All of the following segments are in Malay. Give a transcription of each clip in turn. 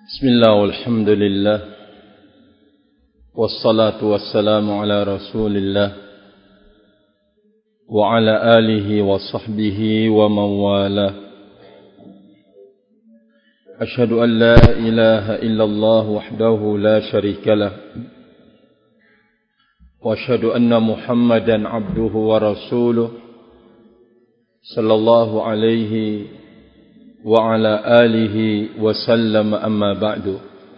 Bismillah walhamdulillah wassalatu wassalamu ala rasulillah wa ala alihi wa sahbihi wa man wala. Ashhadu an la ilaha illallah wahdahu la sharika lah wa ashhadu anna Muhammadan abduhu wa rasuluh sallallahu alaihi wa ala alihi wa sallam, amma ba'du.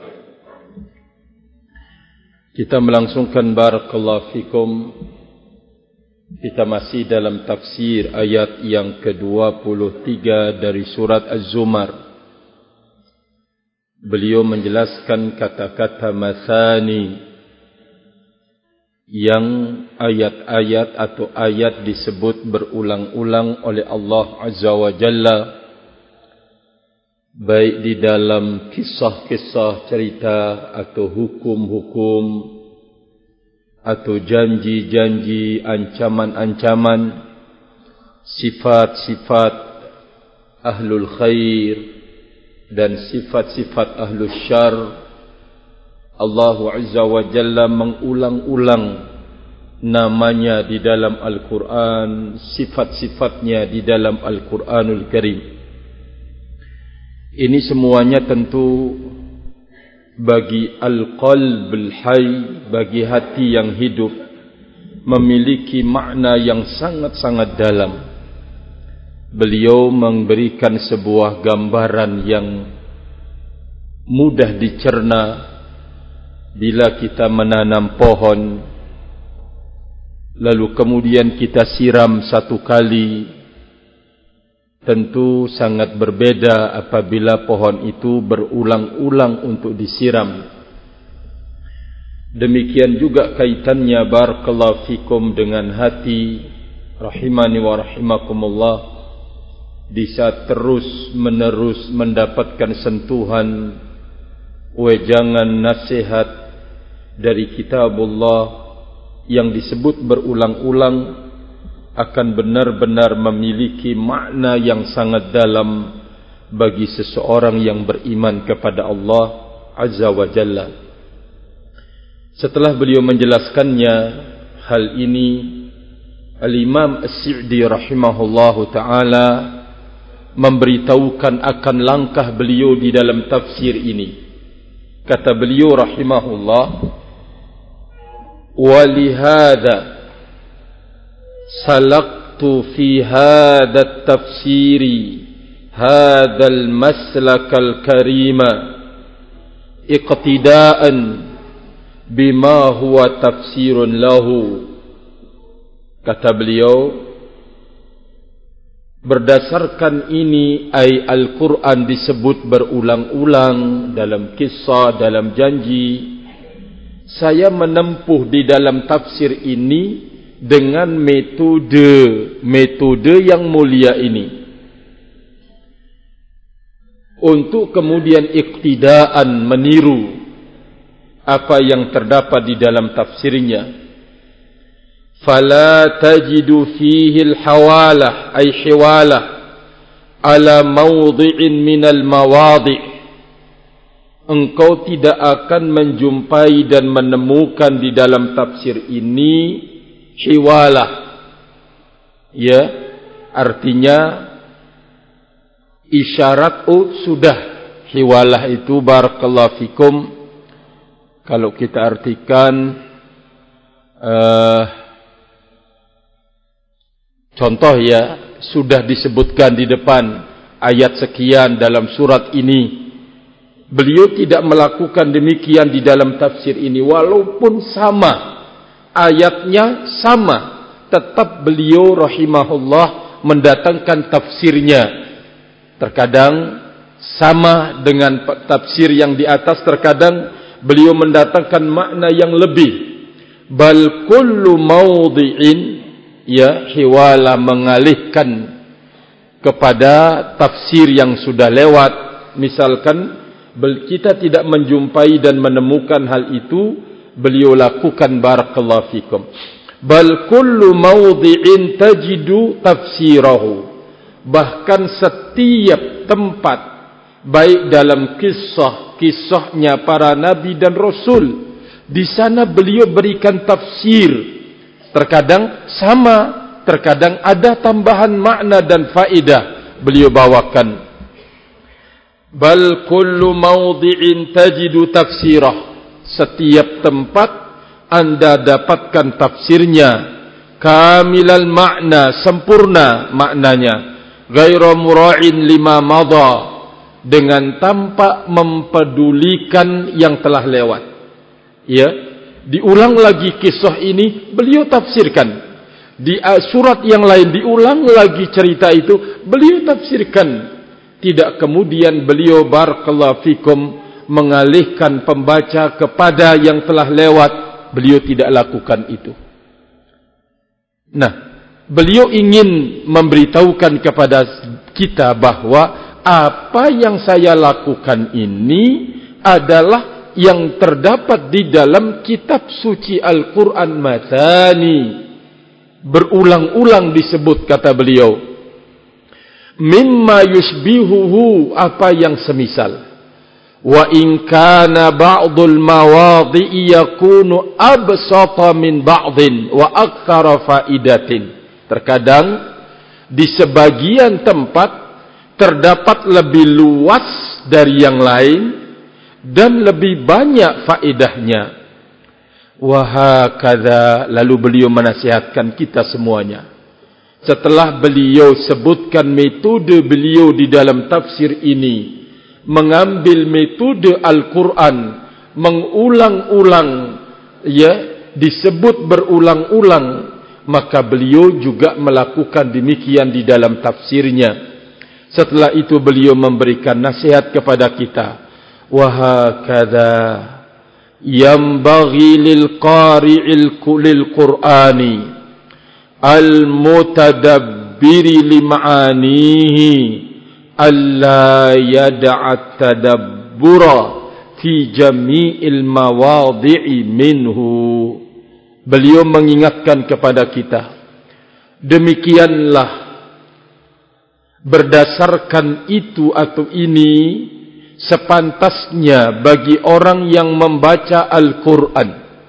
Kita melangsungkan barakallahu fikum. Kita masih dalam tafsir ayat yang ke-23 dari surat Az-Zumar. Beliau menjelaskan kata-kata mathani, yang ayat-ayat atau ayat disebut berulang-ulang oleh Allah Azza wa Jalla, baik di dalam kisah-kisah cerita atau hukum-hukum atau janji-janji, ancaman-ancaman, sifat-sifat ahlul khair dan sifat-sifat ahlul syar. Allah Azza wa Jalla mengulang-ulang namanya di dalam Al-Quran, sifat-sifatnya di dalam Al-Quranul Karim. Ini semuanya tentu bagi al-qalbul hayy, bagi hati yang hidup, memiliki makna yang sangat-sangat dalam. Beliau memberikan sebuah gambaran yang mudah dicerna. Bila kita menanam pohon, lalu kemudian kita siram satu kali, tentu sangat berbeda apabila pohon itu berulang-ulang untuk disiram. Demikian juga kaitannya barakallahu fikum dengan hati, rahimani wa rahimakumullah. Di saat terus menerus mendapatkan sentuhan, wejangan, nasihat dari kitabullah yang disebut berulang-ulang, akan benar-benar memiliki makna yang sangat dalam bagi seseorang yang beriman kepada Allah Azza wa Jalla. Setelah beliau menjelaskannya hal ini, Al-Imam As-Sa'di rahimahullahu ta'ala memberitahukan akan langkah beliau di dalam tafsir ini. Kata beliau rahimahullah, وَلِهَذَا سلكت في هذا التفسير هذا المسلك الكريم اقتداء بما هو تفسير له. Kata beliau, berdasarkan ini ay Al-Quran disebut berulang-ulang dalam kisah, dalam janji, saya menempuh di dalam tafsir ini dengan metode yang mulia ini, untuk kemudian iktidaan, meniru apa yang terdapat di dalam tafsirnya. Fala tajidu fihi al-hawalah ay hiwalah ala mawdi'in minal mawadi'. Engkau tidak akan menjumpai dan menemukan di dalam tafsir ini hiwalah, ya, artinya isyarat. Sudah, hiwalah itu barakallahu fikum, kalau kita artikan contoh, ya, sudah disebutkan di depan ayat sekian dalam surat ini. Beliau tidak melakukan demikian di dalam tafsir ini, walaupun sama ayatnya, sama, tetap beliau rahimahullah mendatangkan tafsirnya. Terkadang sama dengan tafsir yang di atas, terkadang beliau mendatangkan makna yang lebih. Bal kullu mawdi'in, ya, hiwala, mengalihkan kepada tafsir yang sudah lewat. Misalkan kita tidak menjumpai dan menemukan hal itu, beliau lakukan barakallahu fikum. Bal kullu mawdi'in tajidu tafsirahu. Bahkan setiap tempat baik dalam kisahnya para nabi dan rasul. Di sana beliau berikan tafsir, terkadang sama, terkadang ada tambahan makna dan faedah beliau bawakan. Bal kullu mawdi'in tajidu tafsirah. Setiap tempat anda dapatkan tafsirnya, kamilal makna, sempurna maknanya, ghairu mura'in lima madha, dengan tanpa mempedulikan yang telah lewat. Ya, diulang lagi kisah ini, beliau tafsirkan. Di surat yang lain diulang lagi cerita itu, beliau tafsirkan. Tidak kemudian beliau barakallahu fikum mengalihkan pembaca kepada yang telah lewat. Beliau tidak lakukan itu. Nah, beliau ingin memberitahukan kepada kita bahwa apa yang saya lakukan ini adalah yang terdapat di dalam kitab suci Al-Quran Matani. Berulang-ulang disebut, kata beliau, mimma yushbihuhu, apa yang semisal. Wa in kana ba'dul mawadhi'i yakunu absata min ba'din wa aktsara faidatin. Terkadang di sebagian tempat terdapat lebih luas dari yang lain dan lebih banyak faedahnya. Wa hakadha, lalu beliau menasihatkan kita semuanya. Setelah beliau sebutkan metode beliau di dalam tafsir ini, mengambil metode Al-Quran, mengulang-ulang, ya, disebut berulang-ulang, maka beliau juga melakukan demikian di dalam tafsirnya. Setelah itu beliau memberikan nasihat kepada kita. Wa hakadha yambaghi lil qari'il Qur'ani al-mutadabbiri lima'anihi alla yad'a tadabbura fi jami'il mawadhi'i minhu. Beliau mengingatkan kepada kita, demikianlah, berdasarkan itu atau ini, sepantasnya bagi orang yang membaca Al-Quran,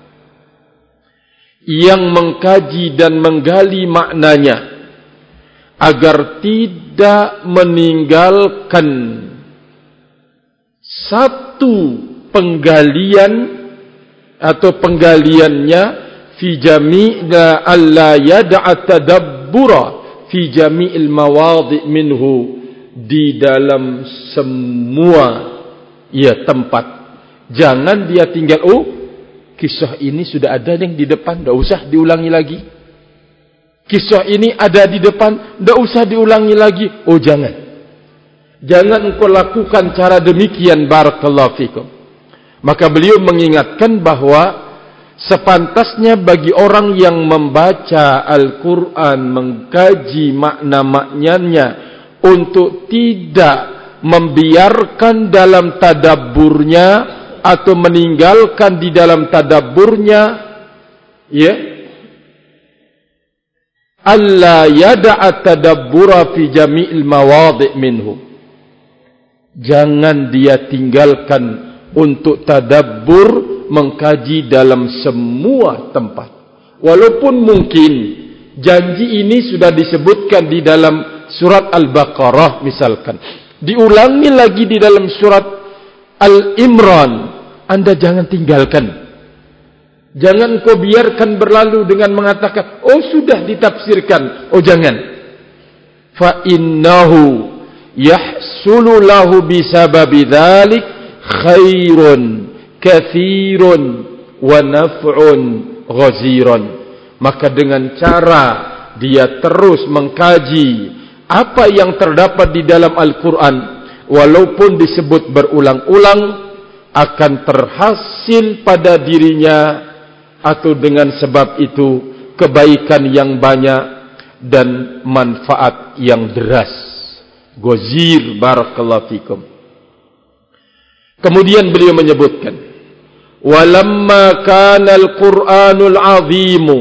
yang mengkaji dan menggali maknanya, agar tidak meninggalkan satu penggalian atau penggaliannya, fi jami'na alla yad'a tadabbura fi jami'il mawadhi' minhu, di dalam semua, ya, tempat. Jangan dia tinggal, oh, kisah ini sudah ada yang di depan, tidak usah diulangi lagi. Kisah ini ada di depan, tidak usah diulangi lagi. Oh, jangan. Jangan engkau lakukan cara demikian, barakallahu fikum. Maka beliau mengingatkan bahwa sepantasnya bagi orang yang membaca Al-Quran, mengkaji makna-maknanya, untuk tidak membiarkan dalam tadabburnya atau meninggalkan di dalam tadabburnya, ya, alla yada'a tadabbura fi jami'il mawadhi' minhu. Jangan dia tinggalkan untuk tadabbur, mengkaji dalam semua tempat. Walaupun mungkin janji ini sudah disebutkan di dalam surat Al-Baqarah misalkan, diulangi lagi di dalam surat Al-Imran, Anda jangan tinggalkan. Jangan kau biarkan berlalu dengan mengatakan, oh sudah ditafsirkan. Oh jangan. Fa innahu yahsulu lahu bisababi dzalik khairun kathirun wa naf'un ghazirun. Maka dengan cara dia terus mengkaji apa yang terdapat di dalam Al-Quran, walaupun disebut berulang-ulang, akan terhasil pada dirinya atau dengan sebab itu kebaikan yang banyak dan manfaat yang deras. Ghazir, barakallahu fikum. Kemudian beliau menyebutkan, walamma kana al-Qur'anul 'azimu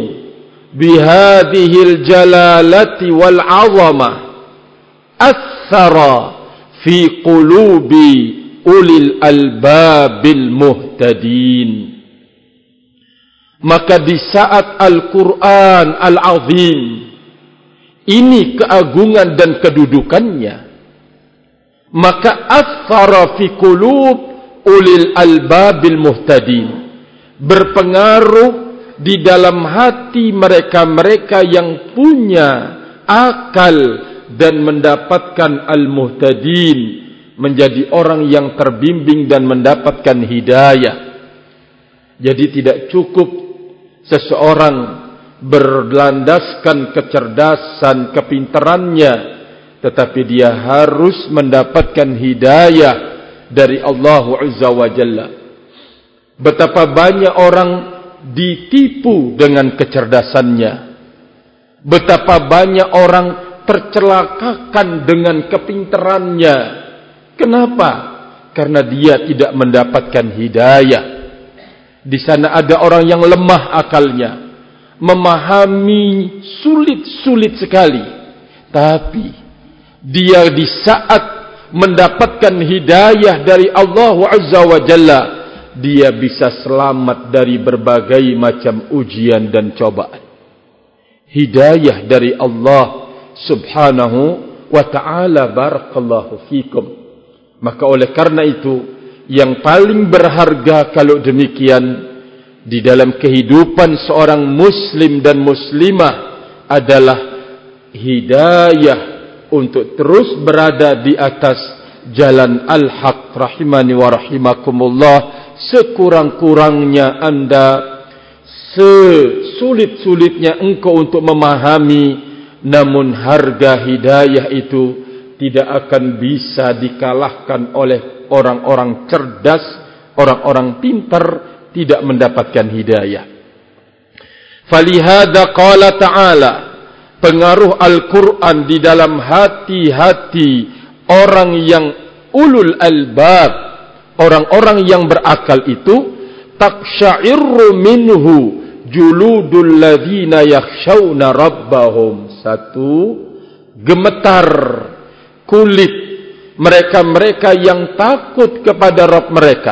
bihadhil jalalati wal 'azamah athara fi qulubi ulil albabil muhtadin. Maka di saat Al-Quran Al-Azim ini keagungan dan kedudukannya, maka athara fi qulub ulil albabil muhtadin, berpengaruh di dalam hati mereka-mereka yang punya akal dan mendapatkan al-muhtadin, menjadi orang yang terbimbing dan mendapatkan hidayah. Jadi tidak cukup seseorang berlandaskan kecerdasan, kepintarannya, tetapi dia harus mendapatkan hidayah dari Allah Azza wa Jalla. Betapa banyak orang ditipu dengan kecerdasannya, betapa banyak orang tercelakakan dengan kepintarannya. Kenapa? Karena dia tidak mendapatkan hidayah. Di sana ada orang yang lemah akalnya, memahami sulit sekali, tapi dia di saat mendapatkan hidayah dari Allah Azza wa Jalla, dia bisa selamat dari berbagai macam ujian dan cobaan. Hidayah dari Allah Subhanahu wa ta'ala. Barakallahu fikum. Maka oleh karena itu, yang paling berharga kalau demikian di dalam kehidupan seorang muslim dan muslimah adalah hidayah untuk terus berada di atas jalan al-haq. Rahimani wa rahimakumullah. Sekurang-kurangnya anda, sesulit-sulitnya engkau untuk memahami, namun harga hidayah itu tidak akan bisa dikalahkan oleh orang-orang cerdas, orang-orang pintar tidak mendapatkan hidayah. Falihada qala ta'ala, pengaruh Al-Quran di dalam hati-hati orang yang ulul albab, orang-orang yang berakal itu, taqsya'irru minhu juludul ladzina yakhshawna rabbahum. Satu, gemetar kulit mereka-mereka yang takut kepada Rabb mereka.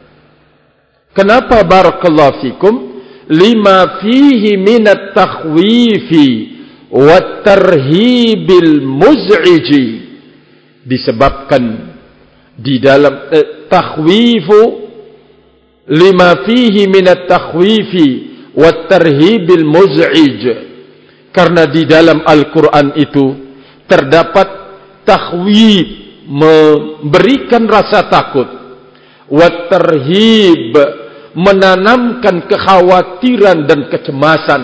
Kenapa? Barakallahu fikum. Lima fihi minat takhwifi wat tarhibil muz'iji. Disebabkan di dalam takhwifu, lima fihi minat takhwifi wat tarhibil muz'ij, karena di dalam Al-Quran itu terdapat takhwif, memberikan rasa takut, wat tarhib, menanamkan kekhawatiran dan kecemasan,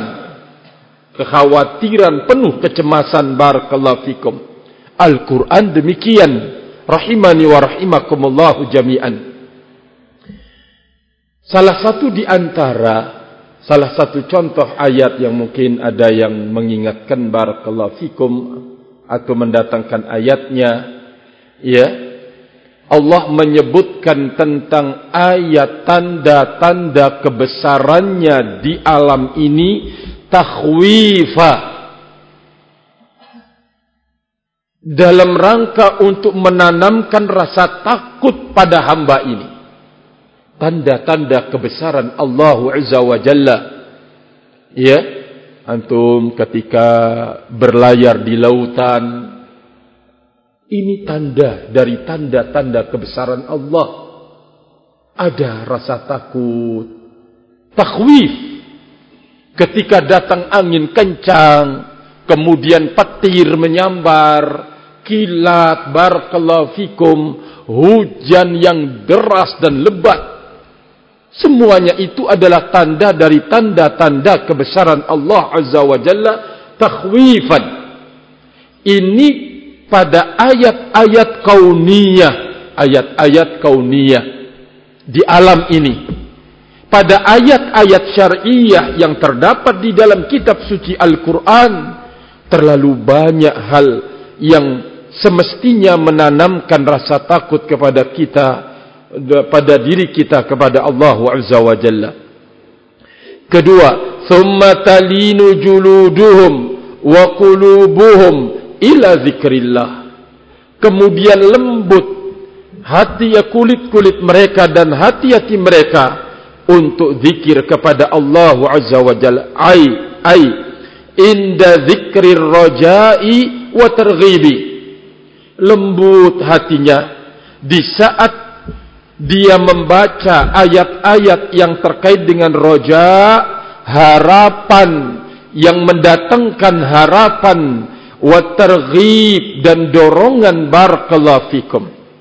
kekhawatiran penuh kecemasan. Barakallahu fikum. Al-Quran demikian. Rahimani wa rahimakumullahu jami'an. Salah satu di antara, salah satu contoh ayat yang mungkin ada yang mengingatkan, barakallahu fikum, atau mendatangkan ayatnya, ya, Allah menyebutkan tentang ayat tanda-tanda kebesarannya di alam ini, takhwifa, dalam rangka untuk menanamkan rasa takut pada hamba ini. Tanda-tanda kebesaran Allah Azza wa Jalla. Ya, antum ketika berlayar di lautan, ini tanda dari tanda-tanda kebesaran Allah. Ada rasa takut, takhwif. Ketika datang angin kencang, kemudian petir menyambar, kilat, barakallahu fikum, hujan yang deras dan lebat, semuanya itu adalah tanda dari tanda-tanda kebesaran Allah Azza wa Jalla, takhwifan. Ini pada ayat-ayat kauniyah, ayat-ayat kauniyah di alam ini. Pada ayat-ayat syar'iyah yang terdapat di dalam kitab suci Al-Quran, terlalu banyak hal yang semestinya menanamkan rasa takut kepada kita, pada diri kita kepada Allah Azza wa Jalla. Kedua, thumma talinu juluduhum wa qulubuhum ila zikrillah. kemudian lembut hati kulit-kulit mereka dan hati-hati mereka untuk zikir kepada Allah Azza wa Jalla. Ai inda zikrir rajai wa targhibi, lembut hatinya di saat dia membaca ayat-ayat yang terkait dengan roja, harapan, yang mendatangkan harapan, wa targhib, dan dorongan. Barakallahu fikum.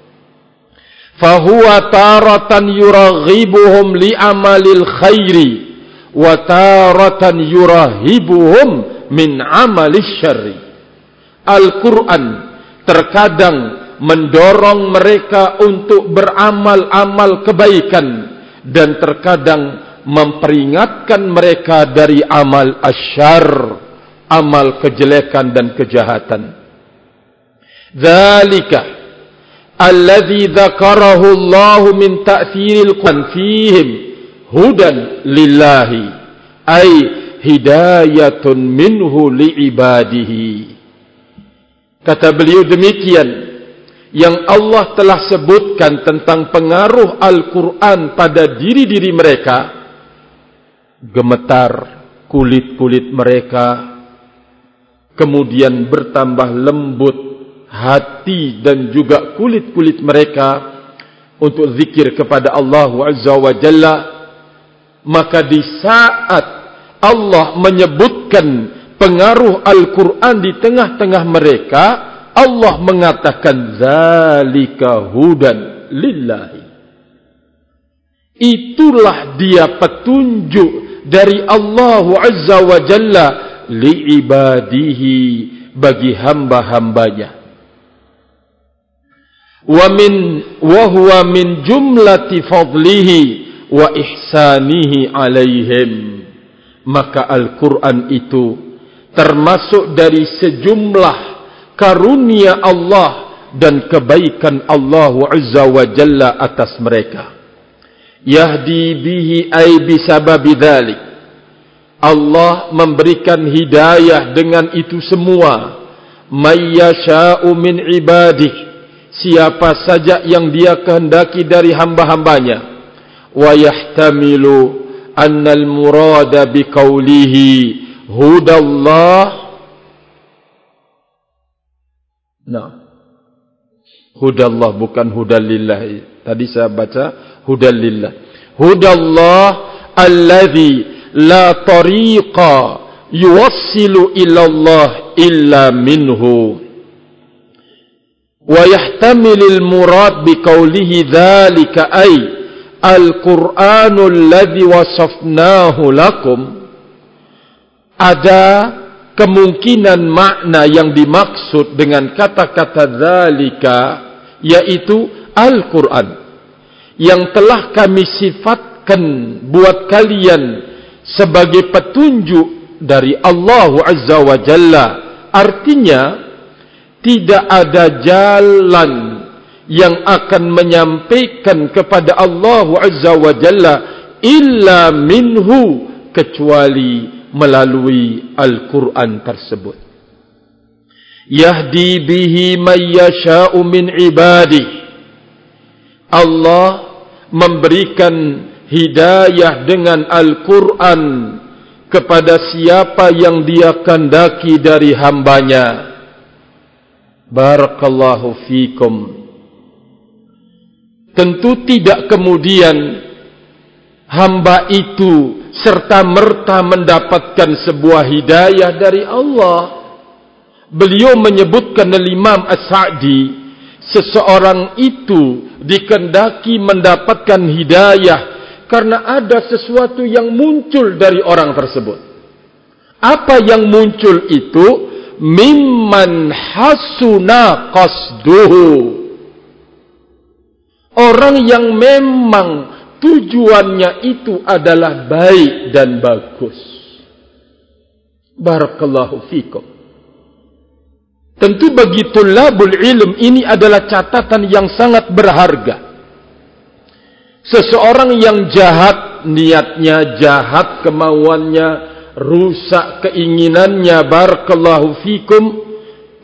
Fahuwa taratan yuraghibuhum li amalil khairi wa taratan yurahibuhum min amalis syarri. Al-Quran terkadang mendorong mereka untuk beramal-amal kebaikan dan terkadang memperingatkan mereka dari amal asyar, amal kejelekan dan kejahatan. Dzalika alladzi dzakarahu Allah min ta'thiril Qur'an fihim hudan lillahi ay hidayatun minhu liibadihi. Kata beliau demikian, yang Allah telah sebutkan tentang pengaruh Al-Quran pada diri-diri mereka, gemetar kulit-kulit mereka, kemudian bertambah lembut hati dan juga kulit-kulit mereka untuk zikir kepada Allah Azza wa Jalla. Maka di saat Allah menyebutkan pengaruh Al-Quran di tengah-tengah mereka, Allah mengatakan zalika hudan lillahi, itulah dia petunjuk dari Allah Azza wa Jalla liibadihi, bagi hamba-hambanya. Wa huwa min jumlati fadlihi wa ihsanihi alaihim. Maka Al-Quran itu termasuk dari sejumlah karunia Allah dan kebaikan Allah Azza wa Jalla atas mereka. Yahdi bihi ay bisababi dzalik, Allah memberikan hidayah dengan itu semua. May yasha'u min ibadih, siapa saja yang dia kehendaki dari hamba-hambanya. Wa yahtamilu annal murada biqaulihi hudallah, nah, hudallah bukan hudalillah. Tadi saya baca hudalillah. Hudallah alladhi la tariqa yuwassilu ilallah illa minhu. Wa yahtamilul murad biqaulihi dzalika ay al-Qur'anul ladzi wasafnahu lakum. Ada kemungkinan makna yang dimaksud dengan kata-kata dzalika yaitu Al-Quran yang telah kami sifatkan buat kalian sebagai petunjuk dari Allah Azza wa Jalla. Artinya tidak ada jalan yang akan menyampaikan kepada Allah Azza wa Jalla illa minhu, kecuali melalui Al-Quran tersebut. Yahdi bihi man yasha'u min ibadih, Allah memberikan hidayah dengan Al-Quran kepada siapa yang dia kehendaki dari hambanya. Barakallahu fikum. Tentu tidak kemudian hamba itu serta-merta mendapatkan sebuah hidayah dari Allah. Beliau menyebutkan Imam As-Sa'di, seseorang itu dikehendaki mendapatkan hidayah karena ada sesuatu yang muncul dari orang tersebut. Apa yang muncul itu? Mimman hasuna qasduhu, orang yang memang tujuannya itu adalah baik dan bagus. Barakallahu fikum. Tentu bagi tulabul ilm ini adalah catatan yang sangat berharga. Seseorang yang jahat niatnya, jahat kemauannya, rusak keinginannya, barakallahu fikum,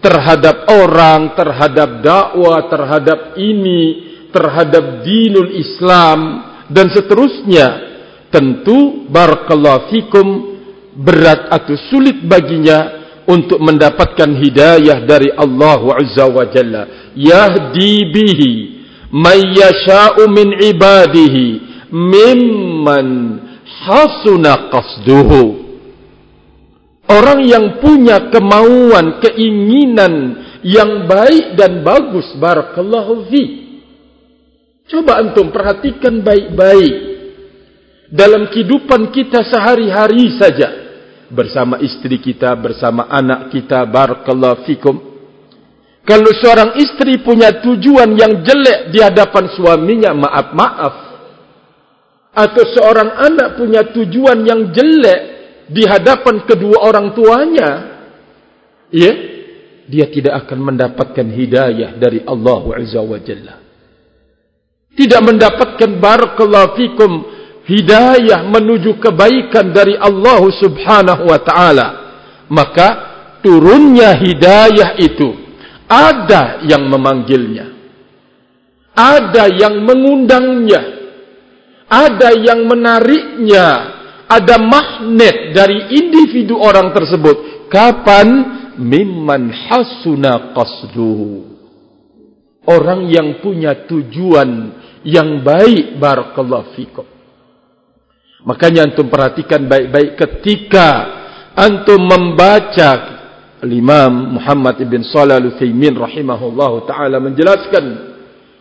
terhadap orang, terhadap dakwah, terhadap ini, terhadap dinul Islam dan seterusnya, tentu barakallahu fikum berat atau sulit baginya untuk mendapatkan hidayah dari Allah Azza wa Jalla. Yahdi bihi man yasha'u min ibadihi mimman hasuna qasduhu. Orang yang punya kemauan, keinginan yang baik dan bagus, barakallahu fi. Coba antum perhatikan baik-baik dalam kehidupan kita sehari-hari saja, bersama istri kita, bersama anak kita, barakallahu fikum. Kalau seorang istri punya tujuan yang jelek di hadapan suaminya, maaf-maaf. Atau seorang anak punya tujuan yang jelek di hadapan kedua orang tuanya, ya, dia tidak akan mendapatkan hidayah dari Allah Azza wa Jalla. Tidak mendapatkan barakallahu fikum hidayah menuju kebaikan dari Allah Subhanahu wa taala. Maka turunnya hidayah itu ada yang memanggilnya, ada yang mengundangnya, ada yang menariknya. Ada magnet dari individu orang tersebut. Kapan? Mimman hasuna qasduhu. Orang yang punya tujuan yang baik, barakallahu fikum. Makanya antum perhatikan baik-baik ketika antum membaca Imam Muhammad ibn Shalih Al-Utsaimin rahimahullahu taala menjelaskan,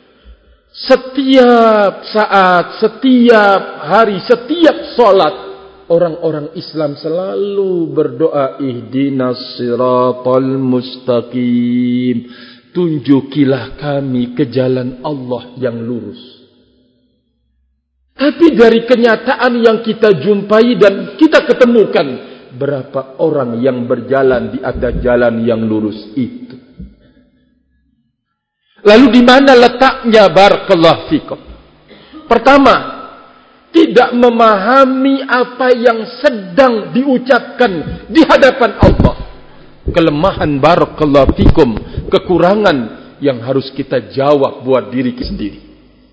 setiap saat, setiap hari, setiap salat, orang-orang Islam selalu berdoa, ihdinas siratal mustaqim, tunjukilah kami ke jalan Allah yang lurus. Tapi dari kenyataan yang kita jumpai dan kita ketemukan, berapa orang yang berjalan di atas jalan yang lurus itu? Lalu di mana letaknya barakallahu fikum? Pertama, tidak memahami apa yang sedang diucapkan di hadapan Allah. Kelemahan barakallahu fikum, kekurangan yang harus kita jawab buat diri kita sendiri.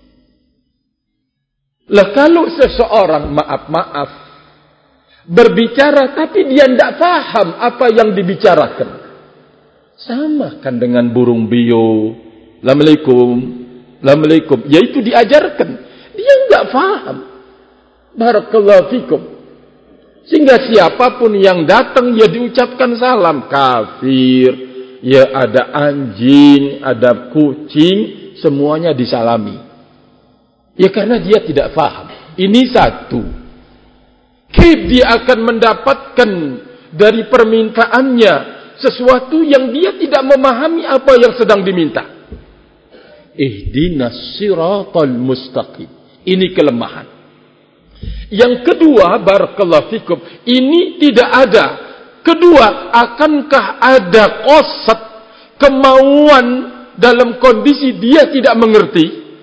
Lah kalau seseorang maaf-maaf berbicara tapi dia tidak faham apa yang dibicarakan, sama kan dengan burung beo, Assalamualaikum, Assalamualaikum, yaitu diajarkan, dia tidak faham. Barakallahu fikum. Sehingga siapapun yang datang, ya diucapkan salam. Kafir, ya ada anjing, ada kucing, semuanya disalami. Ya karena dia tidak faham. Ini satu. Dia akan mendapatkan dari permintaannya sesuatu yang dia tidak memahami apa yang sedang diminta. Ihdinas siratal mustaqim. Ini kelemahan. Yang kedua, barakallahu fikum, ini tidak ada. Kedua, akankah ada qasad, kemauan dalam kondisi dia tidak mengerti?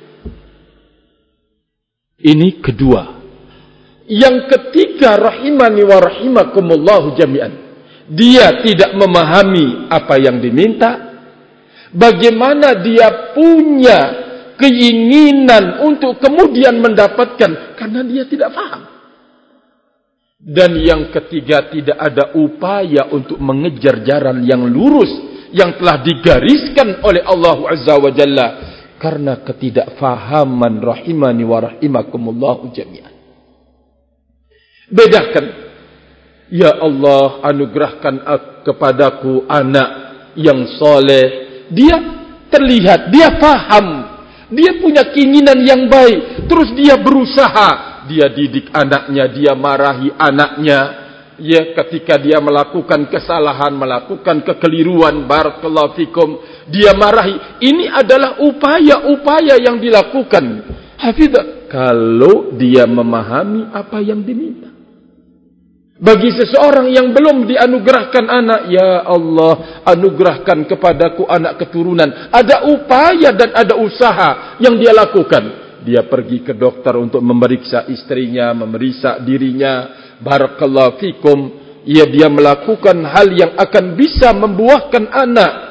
Ini kedua. Yang ketiga, rahimani wa rahimakumullahu jami'an, dia tidak memahami apa yang diminta. Bagaimana dia punya keinginan untuk kemudian mendapatkan, karena dia tidak faham. Dan yang ketiga, tidak ada upaya untuk mengejar jalan yang lurus yang telah digariskan oleh Allah Azza wa Jalla, karena ketidakfahaman rahimani wa rahimakumullahu jami'an. Bedakan, ya Allah anugerahkan kepadaku anak yang soleh. Dia terlihat, dia faham, dia punya keinginan yang baik, terus dia berusaha, dia didik anaknya, dia marahi anaknya, ya ketika dia melakukan kesalahan, melakukan kekeliruan, barakallahu fikum, dia marahi. Ini adalah upaya-upaya yang dilakukan. Hafidh, kalau dia memahami apa yang diminta. Bagi seseorang yang belum dianugerahkan anak, ya Allah anugerahkan kepadaku anak keturunan, ada upaya dan ada usaha yang dia lakukan. Dia pergi ke dokter untuk memeriksa istrinya, memeriksa dirinya, barakallahu fikum. Dia melakukan hal yang akan bisa membuahkan anak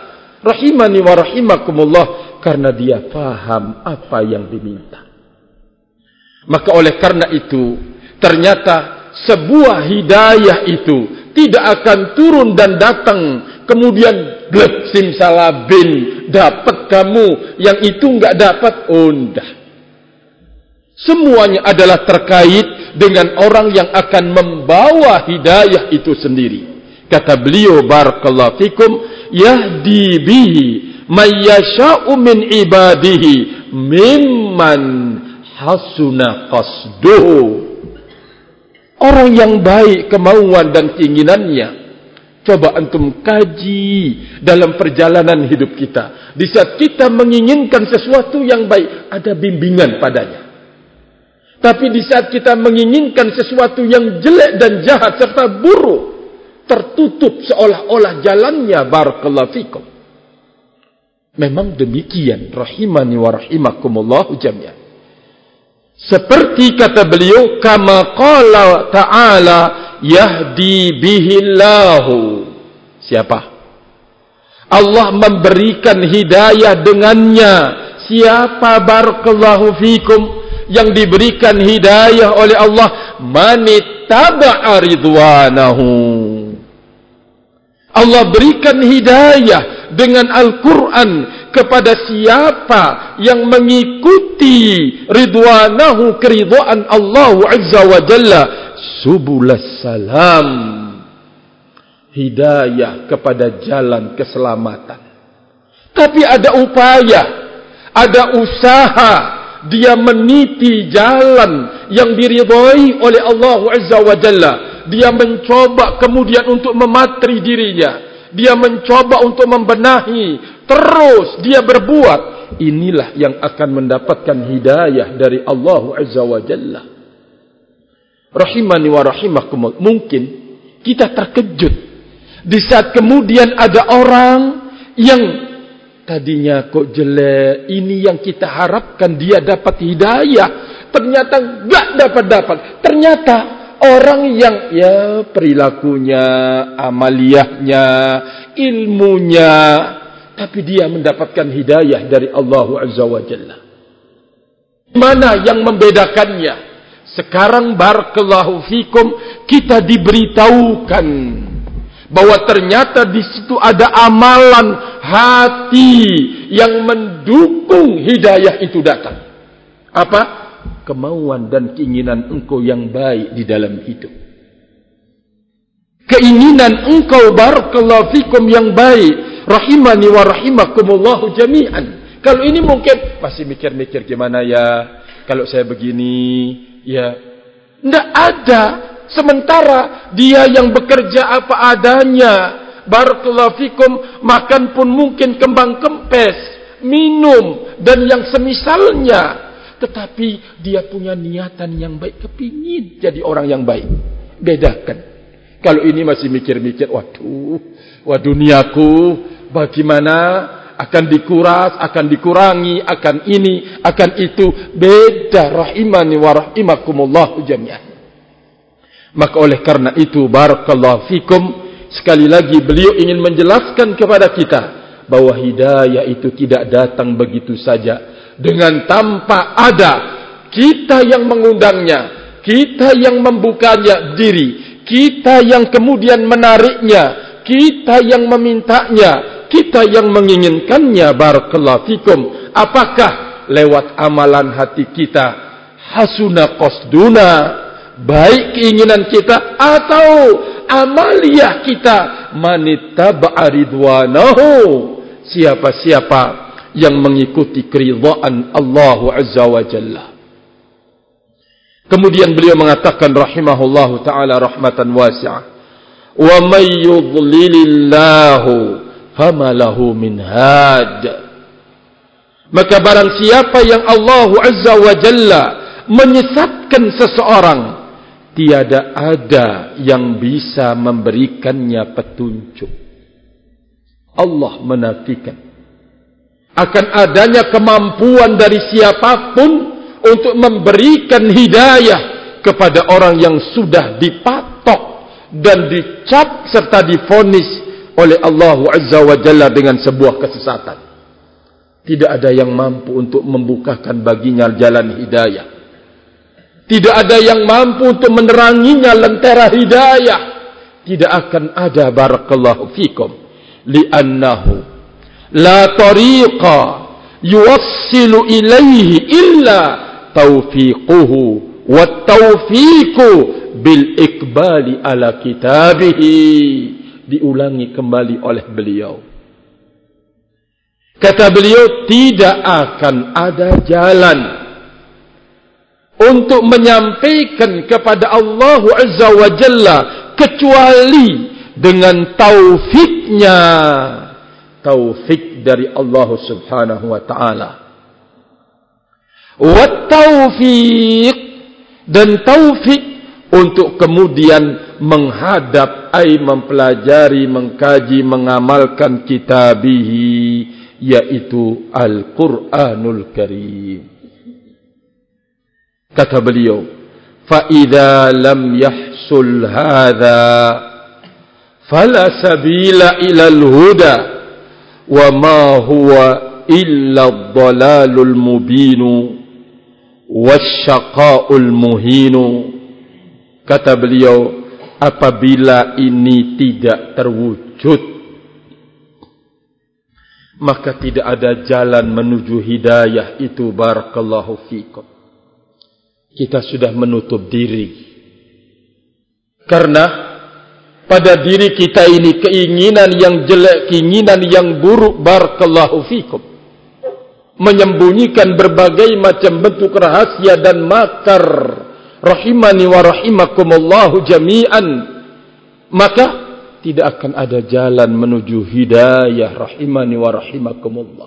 Rahimani wa rahimakumullah, karena dia paham apa yang diminta. Maka oleh karena itu, ternyata sebuah hidayah itu tidak akan turun dan datang kemudian gleb simsalabim dapat kamu, yang itu enggak dapat. Undah. Semuanya adalah terkait dengan orang yang akan membawa hidayah itu sendiri. Kata beliau, barakallahu fikum, yahdi bihi may yasha'u min ibadihi mimman hasuna qasduhu. Orang yang baik kemauan dan keinginannya, coba antum kaji dalam perjalanan hidup kita. Di saat kita menginginkan sesuatu yang baik, ada bimbingan padanya. Tapi di saat kita menginginkan sesuatu yang jelek dan jahat serta buruk, tertutup seolah-olah jalannya. Barakallahu fikum. Memang demikian, rahimani wa rahimakumullah jami'an. Seperti kata beliau, kama qala ta'ala yahdi bihillahu. Siapa? Allah memberikan hidayah dengannya. Siapa? Barakallahu fikum. Yang diberikan hidayah oleh Allah, manittaba'a ridwanahu. Allah berikan hidayah dengan Al-Quran kepada siapa yang mengikuti ridwanahu, keridhaan Allah Azza wa Jalla, subulas salam, hidayah kepada jalan keselamatan. Tapi ada upaya, ada usaha, dia meniti jalan yang diridhai oleh Allah Azza wa Jalla. Dia mencoba kemudian untuk mematri dirinya. Dia mencoba untuk membenahi. Terus dia berbuat. Inilah yang akan mendapatkan hidayah dari Allah Azza wa Jalla. Rahimani wa rahimakumullah. Mungkin kita terkejut di saat kemudian ada orang yang tadinya kok jelek, ini yang kita harapkan dia dapat hidayah, ternyata enggak dapat. Ternyata orang yang perilakunya, amaliyahnya, ilmunya, tapi dia mendapatkan hidayah dari Allah Azza wa Jalla. Mana yang membedakannya? Sekarang barakallahu fikum, kita diberitahukan bahwa ternyata di situ ada amalan hati yang mendukung hidayah itu datang. Apa? Kemauan dan keinginan engkau yang baik di dalam hidup. Keinginan engkau barakallahu fikum yang baik. Rahimani wa rahimakumullahu jami'an. Kalau ini mungkin masih mikir-mikir gimana ya, kalau saya begini, ya. Tidak ada. Sementara dia yang bekerja apa adanya, barakallahu fikum, makan pun mungkin kembang kempes, minum dan yang semisalnya. Tetapi dia punya niatan yang baik, kepingin jadi orang yang baik. Bedakan. Kalau ini masih mikir-mikir, waduh, duniaku bagaimana, akan dikuras, akan dikurangi, akan ini, akan itu. Beda. Rahimani wa rahimakumullah jami'an. Maka oleh karena itu, barakallahu fikum, sekali lagi beliau ingin menjelaskan kepada kita bahwa hidayah itu tidak datang begitu saja dengan tanpa ada kita yang mengundangnya, kita yang membukanya diri, kita yang kemudian menariknya, kita yang memintanya, kita yang menginginkannya. Barakallahu fikum. Apakah lewat amalan hati kita, hasuna qasduna, baik keinginan kita, atau amaliyah kita, manittaba'a ridwanahu, siapa-siapa yang mengikuti keridhaan Allah Azza wa Jalla. Kemudian beliau mengatakan rahimahullahu ta'ala rahmatan wasi'ah, wa may yudlilillahu fama lahu min had. Maka barang siapa yang Allah Azza wa Jalla menyesatkan seseorang, tiada ada yang bisa memberikannya petunjuk. Allah menafikan akan adanya kemampuan dari siapapun untuk memberikan hidayah kepada orang yang sudah dipatok dan dicap serta divonis oleh Allah Azza wa Jalla dengan sebuah kesesatan. Tidak ada yang mampu untuk membukakan baginya jalan hidayah. Tidak ada yang mampu untuk meneranginya lentera hidayah. Tidak akan ada, barakallahu fikum, li'annahu la tariqa yuwassilu ilaihi illa taufiquhu wa taufiqu bil ikbali ala kitabihi. Diulangi kembali oleh beliau. Kata beliau, tidak akan ada jalan untuk menyampaikan kepada Allah Azza wa Jalla kecuali dengan taufiknya. Taufik dari Allah Subhanahu wa ta'ala. Wa taufiq, dan taufik untuk kemudian menghadap, mempelajari, mengkaji, mengamalkan kitabihi, yaitu Al-Quranul Karim. Kata beliau, فَإِذَا لَمْ يَحْصُلْ هَذَا فَلَا سَبِيلَ إِلَى الْهُدَى وَمَا هُوَ إِلَّا الضَّلَالُ الْمُبِينُ وَالشَّقَاءُ الْمُهِينُ. Kata beliau, apabila ini tidak terwujud, maka tidak ada jalan menuju hidayah itu, barakallahu fikum. Kita sudah menutup diri. Karena pada diri kita ini keinginan yang jelek, keinginan yang buruk, barakallahu fikum, menyembunyikan berbagai macam bentuk rahasia dan makar, rahimani wa rahimakumullahu jami'an. Maka tidak akan ada jalan menuju hidayah, rahimani wa rahimakumullah.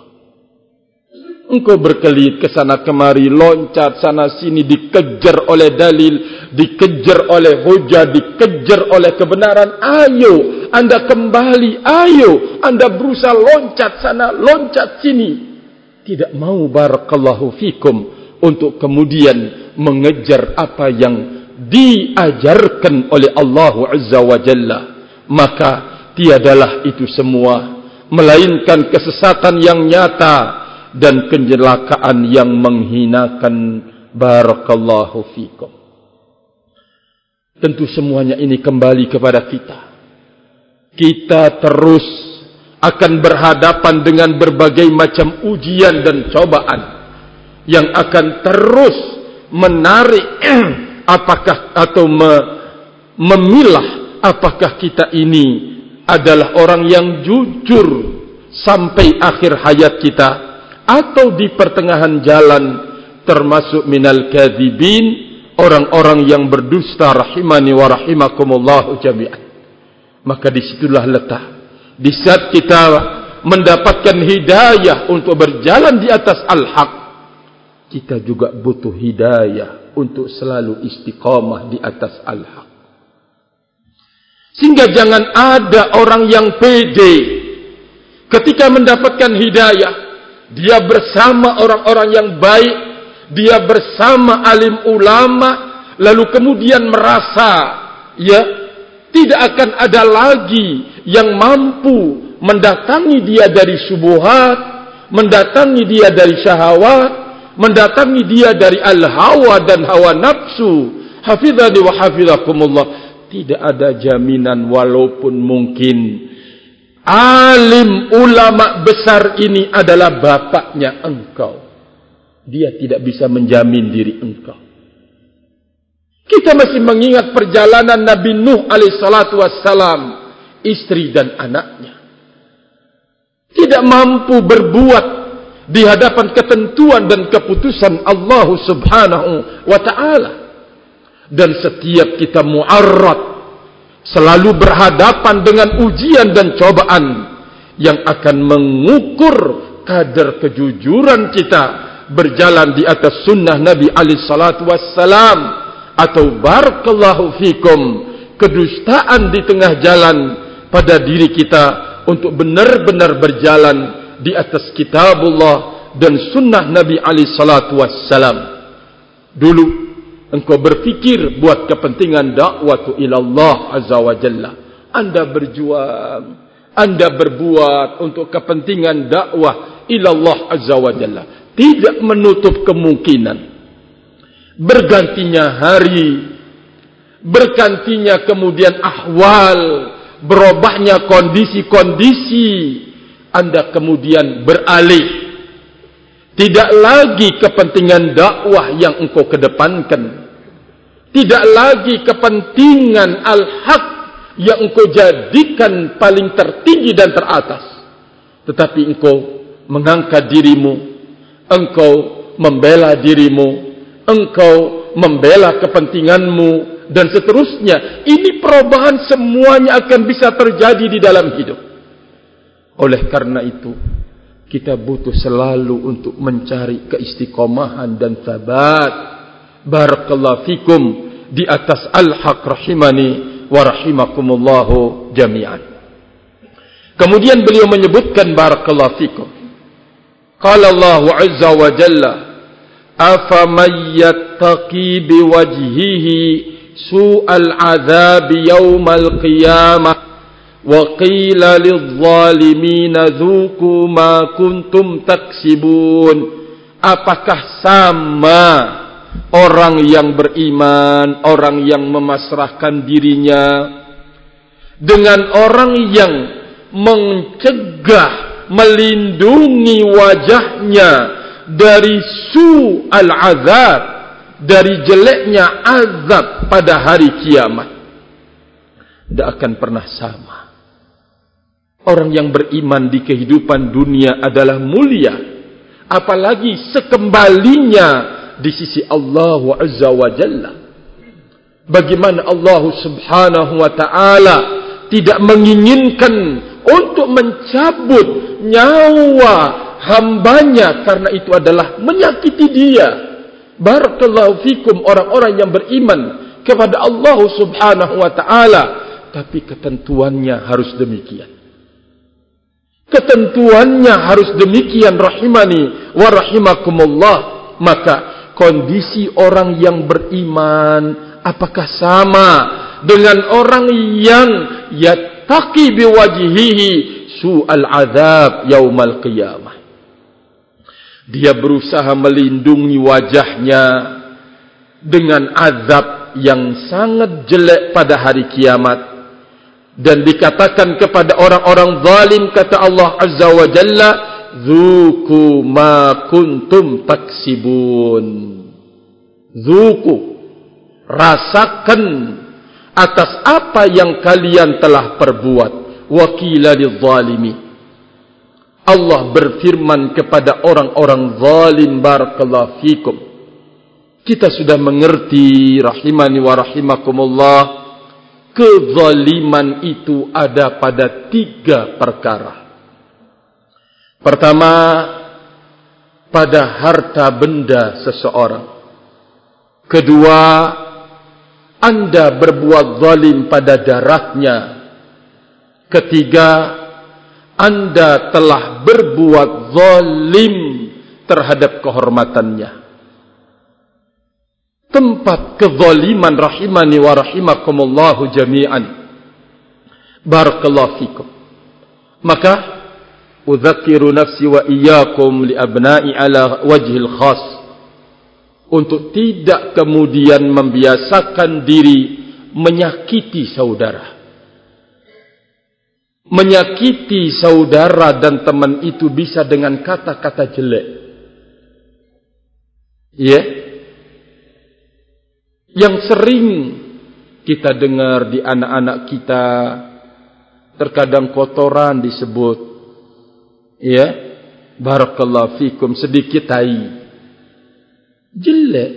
Engkau berkelit ke sana kemari, loncat sana sini, dikejar oleh dalil, dikejar oleh hujah, dikejar oleh kebenaran. Ayo Anda kembali, ayo Anda berusaha loncat sana, loncat sini. Tidak mau, barakallahu fikum, untuk kemudian mengejar apa yang diajarkan oleh Allah Azza wa Jalla. Maka tiadalah itu semua melainkan kesesatan yang nyata dan kecelakaan yang menghinakan, barakallahu fikum. Tentu semuanya ini kembali kepada kita. Kita terus akan berhadapan dengan berbagai macam ujian dan cobaan yang akan terus menarik apakah atau memilah apakah kita ini adalah orang yang jujur sampai akhir hayat kita, atau di pertengahan jalan termasuk minal kadzibin, orang-orang yang berdusta, rahimani wa rahimakumullahu jami'an. Maka disitulah letak, di saat kita mendapatkan hidayah untuk berjalan di atas al-haq, kita juga butuh hidayah untuk selalu istiqamah di atas al-haq. Sehingga jangan ada orang yang pede ketika mendapatkan hidayah, dia bersama orang-orang yang baik, dia bersama alim ulama, lalu kemudian merasa ya tidak akan ada lagi yang mampu mendatangi dia dari syubhat, mendatangi dia dari syahwat, mendatangi dia dari al-hawa dan hawa nafsu. Hafizani wa hafizakumullah. Tidak ada jaminan, walaupun mungkin alim ulama besar ini adalah bapaknya engkau, dia tidak bisa menjamin diri engkau. Kita masih mengingat perjalanan Nabi Nuh alaihissalatu wassalam, istri dan anaknya tidak mampu berbuat di hadapan ketentuan dan keputusan Allah Subhanahu wa ta'ala. Dan setiap kita mu'arrad, selalu berhadapan dengan ujian dan cobaan yang akan mengukur kadar kejujuran kita berjalan di atas sunnah Nabi alaihi salatu wassalam, atau barakallahu fikum, kedustaan di tengah jalan pada diri kita untuk benar-benar berjalan di atas kitabullah dan sunnah Nabi alaihi salatu wassalam. Dulu engkau berfikir buat kepentingan dakwah ilallah azza wa jalla. Anda berjuang, Anda berbuat untuk kepentingan dakwah ilallah azza wa jalla, tidak menutup kemungkinan bergantinya hari, bergantinya kemudian ahwal, berubahnya kondisi-kondisi, Anda kemudian beralih. Tidak lagi kepentingan dakwah yang engkau kedepankan, tidak lagi kepentingan al-haq yang engkau jadikan paling tertinggi dan teratas, tetapi engkau mengangkat dirimu, engkau membela dirimu, engkau membela kepentinganmu, dan seterusnya. Ini perubahan semuanya akan bisa terjadi di dalam hidup. Oleh karena itu, kita butuh selalu untuk mencari keistiqomahan dan sabat. Barakallahu fikum di atas al-haq rahimani wa rahimakumullahu jami'an. Kemudian beliau menyebutkan barakallahu fikum, qala Allah azza wa jalla, afaman yattaqi biwajhihi su'al adzabi yaumal qiyamah wa qila lidh-dhalimina dzuqu ma kuntum taksibun. Apakah sama orang yang beriman, orang yang memasrahkan dirinya, dengan orang yang mencegah, melindungi wajahnya dari su'al azab, dari jeleknya azab pada hari kiamat? Tidak akan pernah sama. Orang yang beriman di kehidupan dunia adalah mulia, apalagi sekembalinya di sisi Allah azza wa jalla. Bagaimana Allah subhanahu wa ta'ala tidak menginginkan untuk mencabut nyawa hambanya, karena itu adalah menyakiti dia. Barakallahu fikum, orang-orang yang beriman kepada Allah subhanahu wa ta'ala, tapi ketentuannya harus demikian. Ketentuannya harus demikian rahimani wa rahimakumullah. Maka kondisi orang yang beriman apakah sama dengan orang yang yattaqi biwajhihi su'al azab yaumal qiyamah? Dia berusaha melindungi wajahnya dengan azab yang sangat jelek pada hari kiamat. Dan dikatakan kepada orang-orang zalim, kata Allah azza wa jalla, Zuku ma kuntum taksibun. Zuku, rasakan atas apa yang kalian telah perbuat. Wakila lizzalimi. Allah berfirman kepada orang-orang zalim, barakallahu fikum. Kita sudah mengerti rahimani wa rahimakumullah, kezaliman itu ada pada 3 perkara. Pertama, pada harta benda seseorang. Kedua, Anda berbuat zalim pada darahnya. Ketiga, Anda telah berbuat zalim terhadap kehormatannya. Tempat kezaliman rahimani wa rahimakumullahu jami'an. Barakallahu fikum. Maka udzakiru nafsi wa iyyakum li abna'i ala wajhil khas, untuk tidak kemudian membiasakan diri menyakiti saudara. Menyakiti saudara dan teman itu bisa dengan kata-kata jelek. Ya, yang sering kita dengar di anak-anak kita, terkadang kotoran disebut. Ya, barakallahu fikum, sedikit tai, jelek.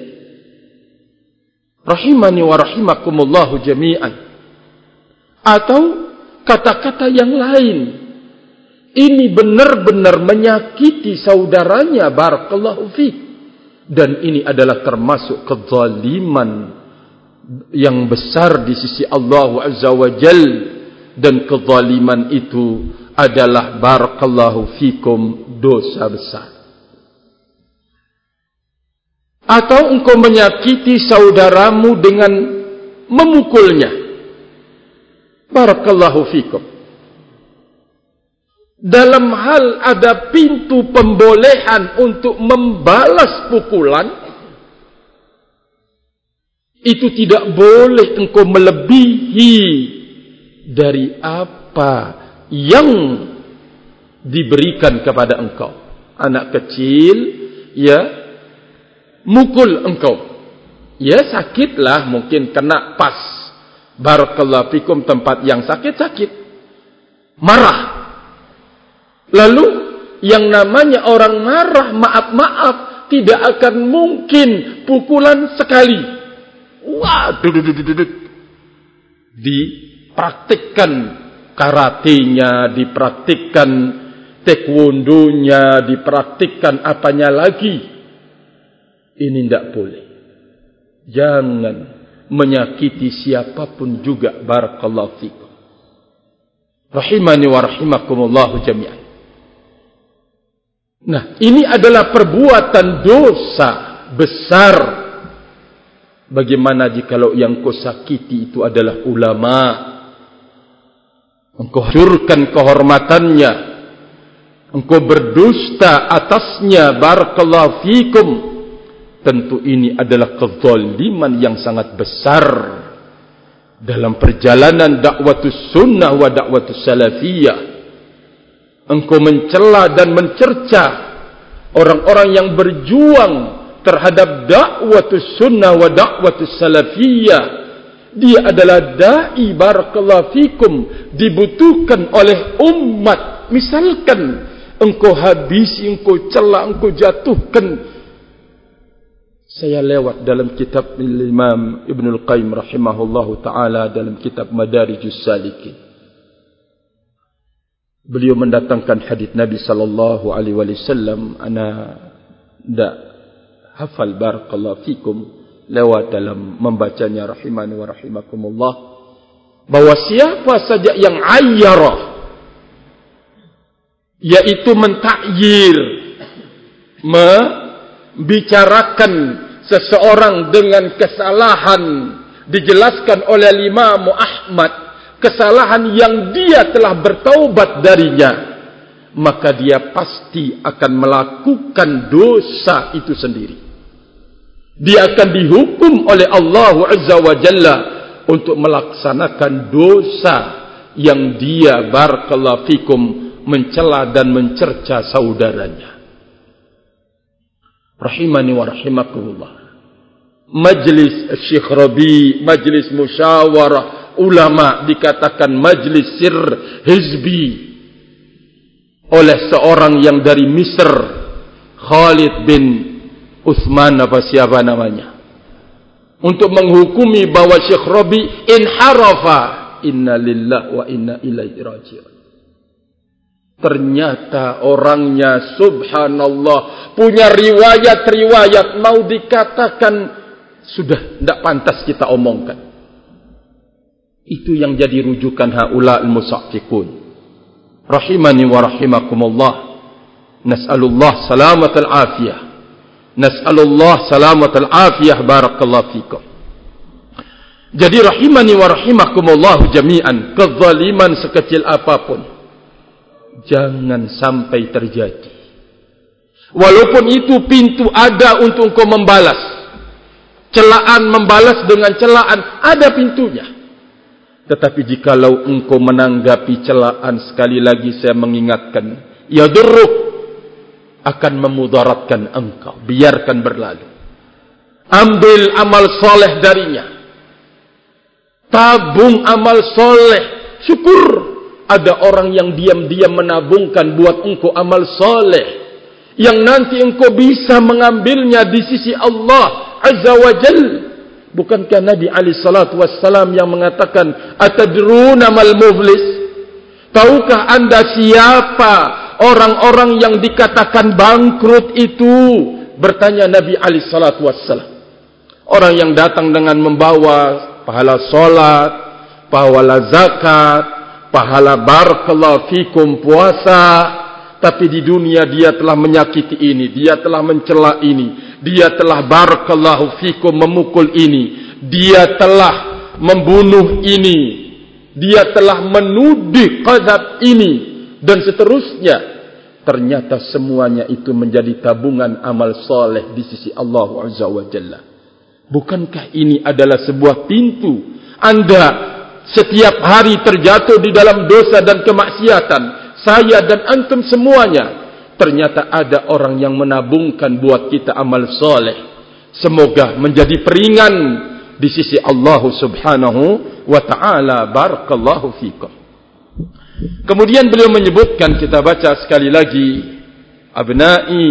Rahimani wa rahimakumullahu jami'an. Atau kata-kata yang lain. Ini benar-benar menyakiti saudaranya, barakallahu fik. Dan ini adalah termasuk kezaliman yang besar di sisi Allah azza wa jal. Dan kezaliman itu adalah barakallahu fikum dosa besar. Atau engkau menyakiti saudaramu dengan memukulnya. Barakallahu fikum. dalam hal ada pintu pembolehan untuk membalas pukulan, itu tidak boleh engkau melebihi dari apa yang diberikan kepada engkau. Anak kecil, ya, mukul engkau, ya sakitlah, mungkin kena pas, barakallahu fikum, tempat yang sakit, marah. Lalu yang namanya orang marah, maaf, tidak akan mungkin pukulan sekali. Wah, dipraktikkan karatenya, dipraktikkan taekwondonya, dipraktikkan apanya lagi. Ini tidak boleh. Jangan menyakiti siapapun juga, barakallahu fikum. Rahimani wa rahimakumullahu jami'an. Nah, ini adalah perbuatan dosa besar. Bagaimana jikalau yang kau sakiti itu adalah ulama? Engkau hancurkan kehormatannya, engkau berdusta atasnya, barakallahu fikum. Tentu ini adalah kezaliman yang sangat besar dalam perjalanan dakwatus sunnah wa dakwatus salafiyah. Engkau mencela dan mencerca orang-orang yang berjuang terhadap dakwatus sunnah wa dakwatus salafiyah. Dia adalah da'i, barakallahu fikum, dibutuhkan oleh umat. Misalkan engkau habisi, engkau cela, engkau jatuhkan. Saya lewat dalam kitab Imam Ibnul Qayyim rahimahullahu ta'ala, dalam kitab Madarijus Salikin. Beliau mendatangkan hadis Nabi sallallahu alaihi wasallam, ana ndak hafal, barakallahu fikum, lewat dalam membacanya, rahimani wa rahimakumullah, bahwa siapa saja yang ayyara, yaitu mentakyir, membicarakan seseorang dengan kesalahan, dijelaskan oleh Imam Ahmad, kesalahan yang dia telah bertaubat darinya, maka dia pasti akan melakukan dosa itu sendiri. Dia akan dihukum oleh Allah Azza wa Jalla untuk melaksanakan dosa yang dia, barakallahu fikum, mencela dan mencerca saudaranya. Rahimani wa rahimakumullah. Majlis Syekh Rabi, majlis musyawarah ulama, dikatakan majlis sir hizbi oleh seorang yang dari Misr, Khalid bin Uthman, apa siapa namanya, untuk menghukumi bahwa Syekh Rabi inharafa, inna lillahi wa inna ilaihi raji'un. Ternyata orangnya, subhanallah, punya riwayat-riwayat mau dikatakan sudah tidak pantas kita omongkan. Itu yang jadi rujukan haula al-musaffiqun. Rahimani wa rahimakumullah. Nas'alullah salamatal afiyah. Nas'alullah salamatal afiyah, barakallahu fikum. Jadi rahimani wa rahimakumullah jami'an, kezaliman sekecil apapun jangan sampai terjadi. Walaupun itu pintu ada untuk engkau membalas, celaan membalas dengan celaan, ada pintunya. Tetapi jikalau engkau menanggapi celaan, sekali lagi saya mengingatkan, yadurruk, akan memudaratkan engkau. Biarkan berlalu. Ambil amal soleh darinya. Tabung amal soleh. Syukur ada orang yang diam-diam menabungkan buat engkau amal soleh, yang nanti engkau bisa mengambilnya di sisi Allah Azza wa Jalla. Bukankah Nabi alaihi salatu wassalam yang mengatakan, atadruna mal muflis? Tahukah anda siapa orang-orang yang dikatakan bangkrut itu? Bertanya Nabi alaihi salatu wassalam. Orang yang datang dengan membawa pahala solat, pahala zakat, pahala barakallahu fikum puasa, tapi di dunia dia telah menyakiti ini, dia telah mencela ini, dia telah barakallahu fikum memukul ini, dia telah membunuh ini, dia telah menudih qadzab ini. dan seterusnya. Ternyata semuanya itu menjadi tabungan amal soleh di sisi Allah Azza wa Jalla. Bukankah ini adalah sebuah pintu? Anda setiap hari terjatuh di dalam dosa dan kemaksiatan. Saya dan antum semuanya. Ternyata ada orang yang menabungkan buat kita amal soleh. Semoga menjadi peringan di sisi Allah Subhanahu wa ta'ala. Barakallahu fikum. Kemudian beliau menyebutkan, kita baca sekali lagi, abnai,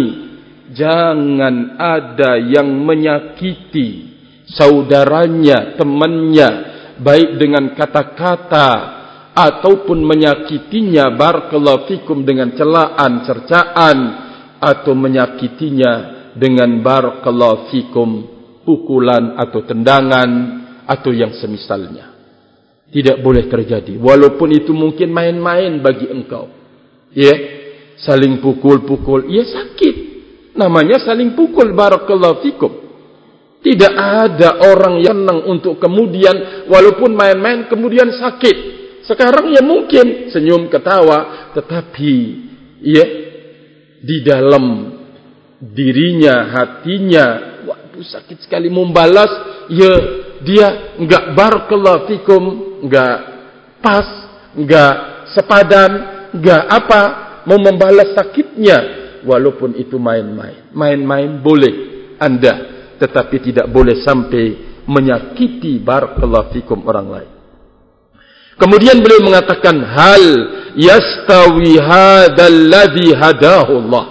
jangan ada yang menyakiti saudaranya, temannya, baik dengan kata-kata ataupun menyakitinya, barakallahu fikum, dengan celaan, cercaan, atau menyakitinya dengan barakallahu fikum pukulan atau tendangan atau yang semisalnya. Tidak boleh terjadi, walaupun itu mungkin main-main bagi engkau. Ya, saling pukul-pukul, ya sakit. Namanya saling pukul, barakallahu fikum. Tidak ada orang yang senang untuk kemudian walaupun main-main kemudian sakit. Sekarang ya mungkin senyum ketawa, tetapi ya di dalam dirinya, hatinya, waduh sakit sekali membalas, ya dia enggak barakallahu fikum, enggak pas, enggak sepadan, enggak apa, mau membalas sakitnya walaupun itu main-main. Main-main boleh Anda, tetapi tidak boleh sampai menyakiti barakallahu fikum orang lain. Kemudian beliau mengatakan, hal yastawi hadzal ladzi hadahu Allah.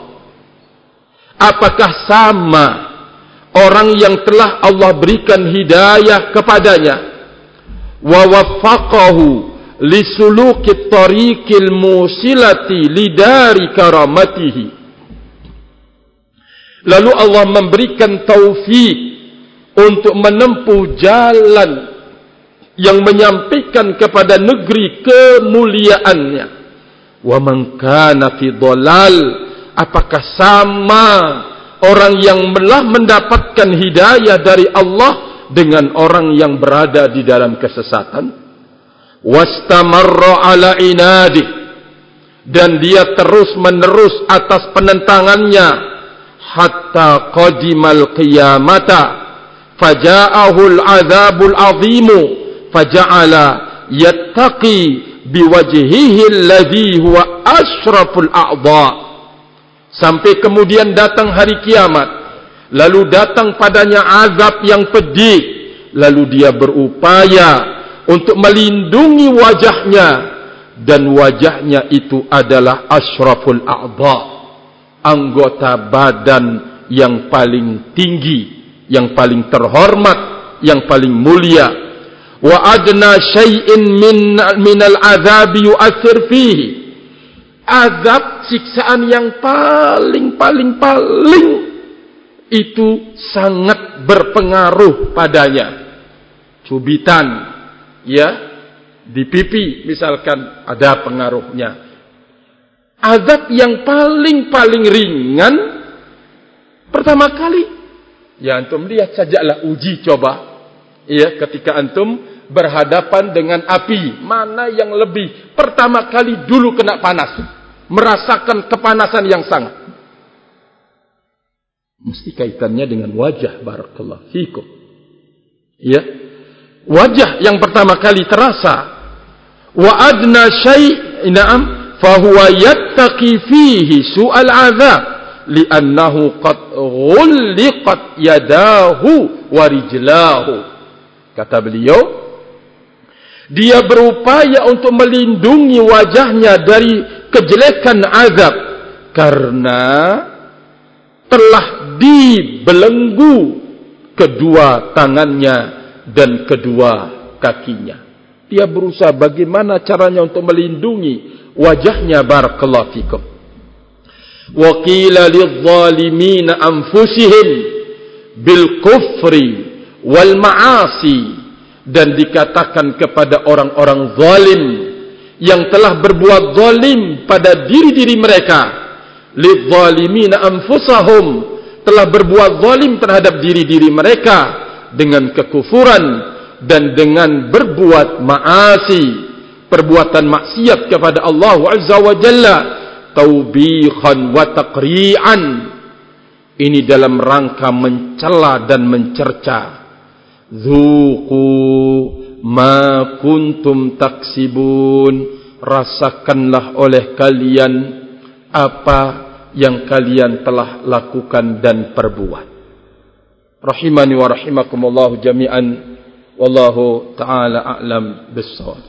Apakah sama orang yang telah Allah berikan hidayah kepadanya, wa waffaqahu li suluki tariqil musilati lidari karamatihi, lalu Allah memberikan taufik untuk menempuh jalan yang menyampaikan kepada negeri kemuliaannya. Wa man kana fi dhalal, apakah sama orang yang telah mendapatkan hidayah dari Allah dengan orang yang berada di dalam kesesatan? Wastamarra ala inadi, dan dia terus menerus atas penentangannya, hatta qadimal qiyamata faja'ahul azabul azimu faja'ala yattaqi biwajhihi alladhi huwa ashraful a'dha. Sampai kemudian datang hari kiamat, lalu datang padanya azab yang pedih, lalu dia berupaya untuk melindungi wajahnya, dan wajahnya itu adalah ashraful a'dha, anggota badan yang paling tinggi, yang paling terhormat, yang paling mulia. Wa adna syai'in minal azabi yu'athir fihi, azab, siksaan yang paling itu sangat berpengaruh padanya. Cubitan, ya, di pipi misalkan, ada pengaruhnya. Azab yang paling ringan pertama kali, ya antum lihat sajalah, uji coba. Ya, ketika antum berhadapan dengan api, mana yang lebih pertama kali dulu kena panas, merasakan kepanasan yang sangat? Mesti kaitannya dengan wajah, barakallahu fikum. Ya, wajah yang pertama kali terasa. Wa adna syai', na'am, fa huwa yattaqi fihi su'al 'adzab li'annahu qad ghulliqat yadahu wa rijlahu. Kata beliau, dia berupaya untuk melindungi wajahnya dari kejelekan azab karena telah dibelenggu kedua tangannya dan kedua kakinya. Dia berusaha bagaimana caranya untuk melindungi wajahnya, barakallahu fikum. Wa qila lidh-dhalimin anfusihim bil kufri wal ma'asi, dan dikatakan kepada orang-orang zalim yang telah berbuat zalim pada diri-diri mereka, lidh-dhalimina anfusahum, telah berbuat zalim terhadap diri-diri mereka dengan kekufuran dan dengan berbuat ma'asi, perbuatan maksiat kepada Allah Azza wa Jalla, taubihan wa taqri'an. Ini dalam rangka mencela dan mencerca. Dzuqu ma kuntum taksibun. Rasakanlah oleh kalian apa yang kalian telah lakukan dan perbuat. Rahimani wa rahimakumullah jami'an. Wallahu ta'ala a'lam bis-shawab.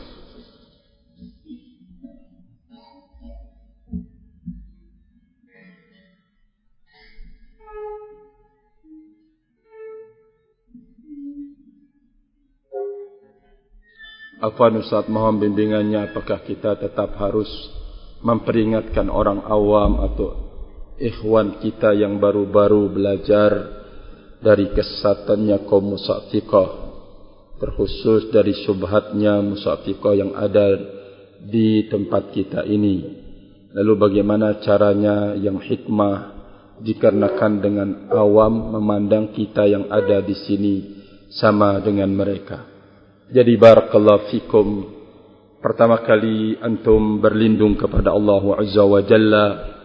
Afwan Ustaz, mohon bimbingannya, apakah kita tetap harus memperingatkan orang awam atau ikhwan kita yang baru-baru belajar dari kesesatannya kaum Mu'tazilah, terkhusus dari syubhatnya Mu'tazilah yang ada di tempat kita ini. Lalu bagaimana caranya yang hikmah, dikarenakan dengan awam memandang kita yang ada di sini sama dengan mereka. Jadi barakallahu fikum, pertama kali antum berlindung kepada Allah Azza wa Jalla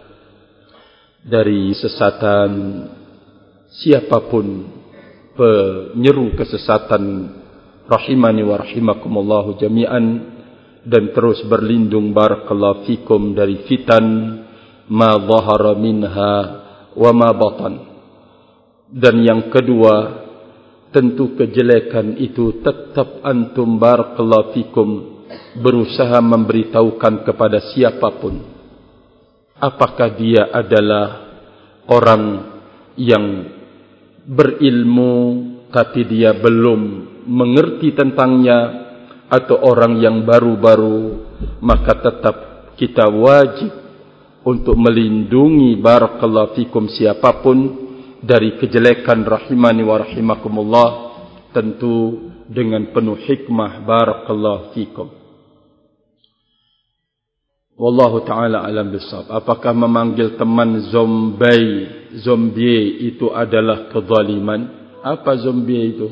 dari sesatan siapapun penyeru kesesatan, rahimani wa rahimakumullah jami'an, dan terus berlindung barakallahu fikum dari fitan ma zahara minha wa ma batan. Dan yang kedua, tentu kejelekan itu tetap antum barakallahu fikum berusaha memberitahukan kepada siapapun. Apakah dia adalah orang yang berilmu tapi dia belum mengerti tentangnya, atau orang yang baru-baru, maka tetap kita wajib untuk melindungi barakallahu fikum siapapun dari kejelekan, rahimani wa rahimakumullah, tentu dengan penuh hikmah barakallahu fikum. Wallahu ta'ala alam bisawab. Apakah memanggil teman zombie itu adalah kezaliman? Apa zombie itu?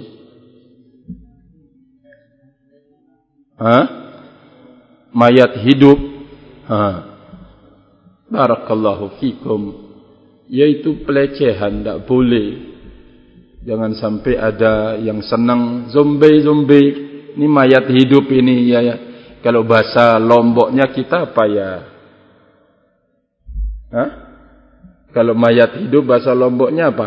Mayat hidup? Barakallahu fikum. Yaitu pelecehan, tidak boleh. Jangan sampai ada yang senang zombie. Ini mayat hidup ini ya. Kalau bahasa Lomboknya kita apa ya? Kalau mayat hidup bahasa Lomboknya apa?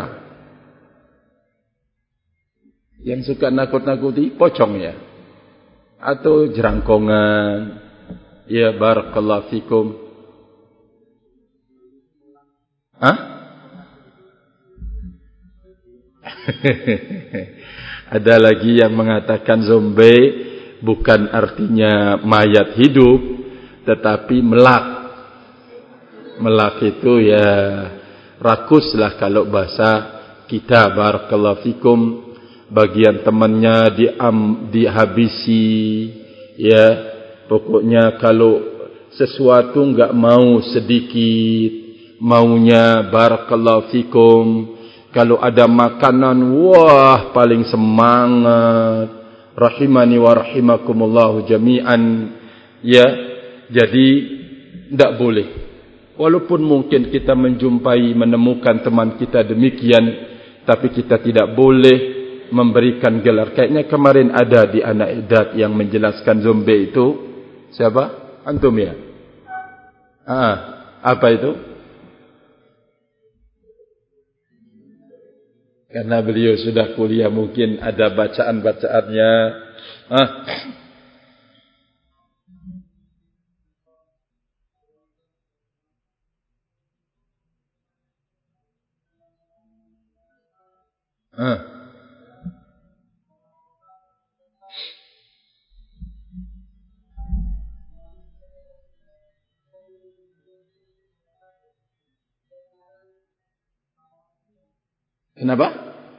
Yang suka nakut-nakuti pocong ya? Atau jerangkongan? Ya barakallahu fikum. Ada lagi yang mengatakan zombie bukan artinya mayat hidup, tetapi melak. Melak itu ya rakus lah kalau bahasa kita barakallahu fikum. Bagian temannya dihabisi ya. Pokoknya kalau sesuatu enggak mau sedikit, maunya barakallahu fikum. Kalau ada makanan, wah paling semangat. Rahimani wa rahimakumullahu jami'an. Ya, jadi tidak boleh. Walaupun mungkin kita menemukan teman kita demikian, tapi kita tidak boleh memberikan gelar. Kayaknya kemarin ada di anak idat yang menjelaskan zombie itu. Siapa? Antum ya? Apa itu? Karena beliau sudah kuliah, mungkin ada bacaan-bacaannya. Kenapa?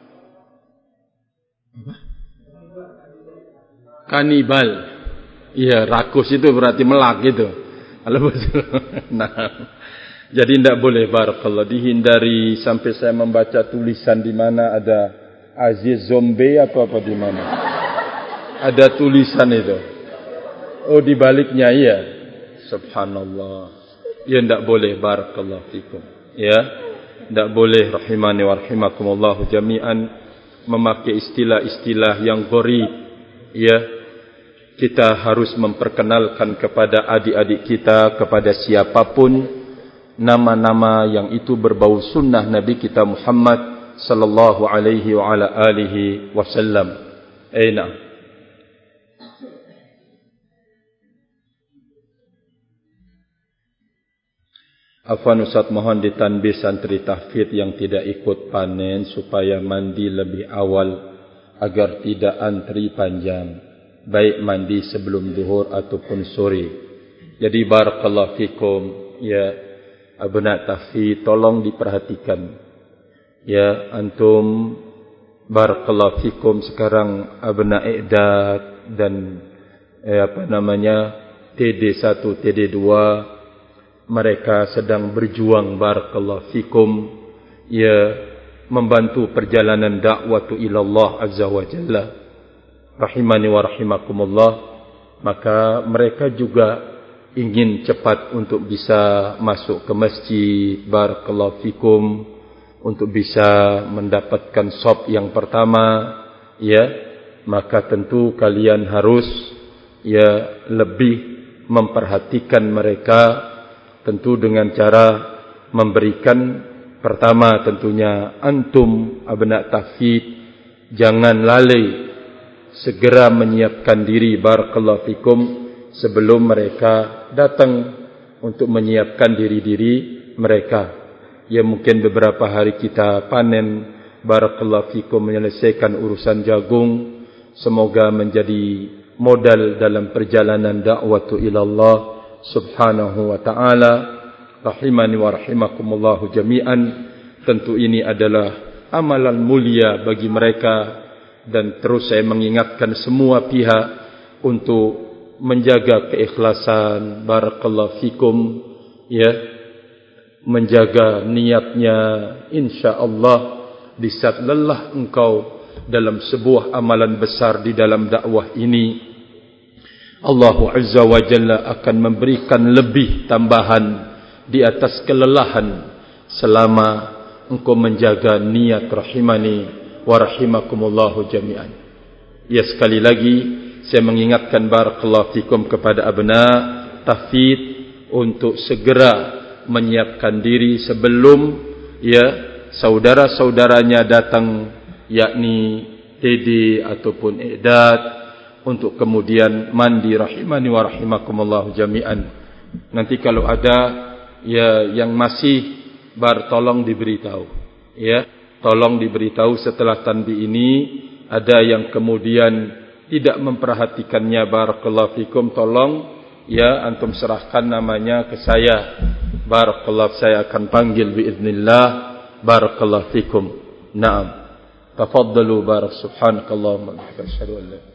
Kanibal. Iya, rakus itu berarti melak gitu. Nah, jadi tidak boleh barakallah, dihindari. Sampai saya membaca tulisan di mana ada Aziz Zombie apa di mana. Ada tulisan itu. Oh, dibaliknya iya. Subhanallah. Ya, tidak boleh. Barakallahu fikum. Ya, tidak boleh. Rahimani wa rahimakumullahu jami'an memakai istilah-istilah yang gharib. Ya, kita harus memperkenalkan kepada adik-adik kita, kepada siapapun, nama-nama yang itu berbau sunnah Nabi kita Muhammad sallallahu alaihi wa ala alihi wasallam. Aina. Afwan Ustaz, mohon ditanbih santri tahfidz yang tidak ikut panen supaya mandi lebih awal agar tidak antri panjang, baik mandi sebelum zuhur ataupun sore. Jadi barakallahu fikum ya abna tahfidz, tolong diperhatikan ya antum. Barakallahu fikum sekarang abna i'dad dan TD1 TD2 mereka sedang berjuang barakallahu fikum ya membantu perjalanan dakwah ilallah azza wa jalla. Rahimani wa rahimakumullah. Maka mereka juga ingin cepat untuk bisa masuk ke masjid barakallahu fikum, untuk bisa mendapatkan shop yang pertama ya. Maka tentu kalian harus ya lebih memperhatikan mereka, tentu dengan cara memberikan, pertama tentunya antum abna tahfidz jangan lalai, segera menyiapkan diri barakallahu fikum sebelum mereka datang untuk menyiapkan diri-diri mereka. Ya mungkin beberapa hari kita panen barakallahu fikum menyelesaikan urusan jagung, semoga menjadi modal dalam perjalanan dakwah ilallah subhanahu wa ta'ala. Rahimani wa rahimakumullahu jami'an. Tentu ini adalah amalan mulia bagi mereka, dan terus saya mengingatkan semua pihak untuk menjaga keikhlasan barakallahu fikum ya, menjaga niatnya. InsyaAllah di saat lelah engkau dalam sebuah amalan besar di dalam dakwah ini, Allah Azza wa Jalla akan memberikan lebih tambahan di atas kelelahan selama engkau menjaga niat. Rahimani wa rahimakumullahu jami'an. Ya, sekali lagi saya mengingatkan barakallahu fikum kepada abna tahfidz untuk segera menyiapkan diri sebelum ya saudara-saudaranya datang, yakni TD ataupun i'dad, untuk kemudian mandi. Rahimani wa rahimakumullahu jami'an. Nanti kalau ada ya yang masih tolong diberitahu ya, tolong diberitahu setelah tanbih ini. Ada yang kemudian tidak memperhatikannya barakallahu fikum, tolong ya antum serahkan namanya ke saya. Barakallahu, saya akan panggil biiznillah. Barakallahu fikum. Naam. Tafaddalu barak subhanakallahumma wa bihamdika asyhadu an la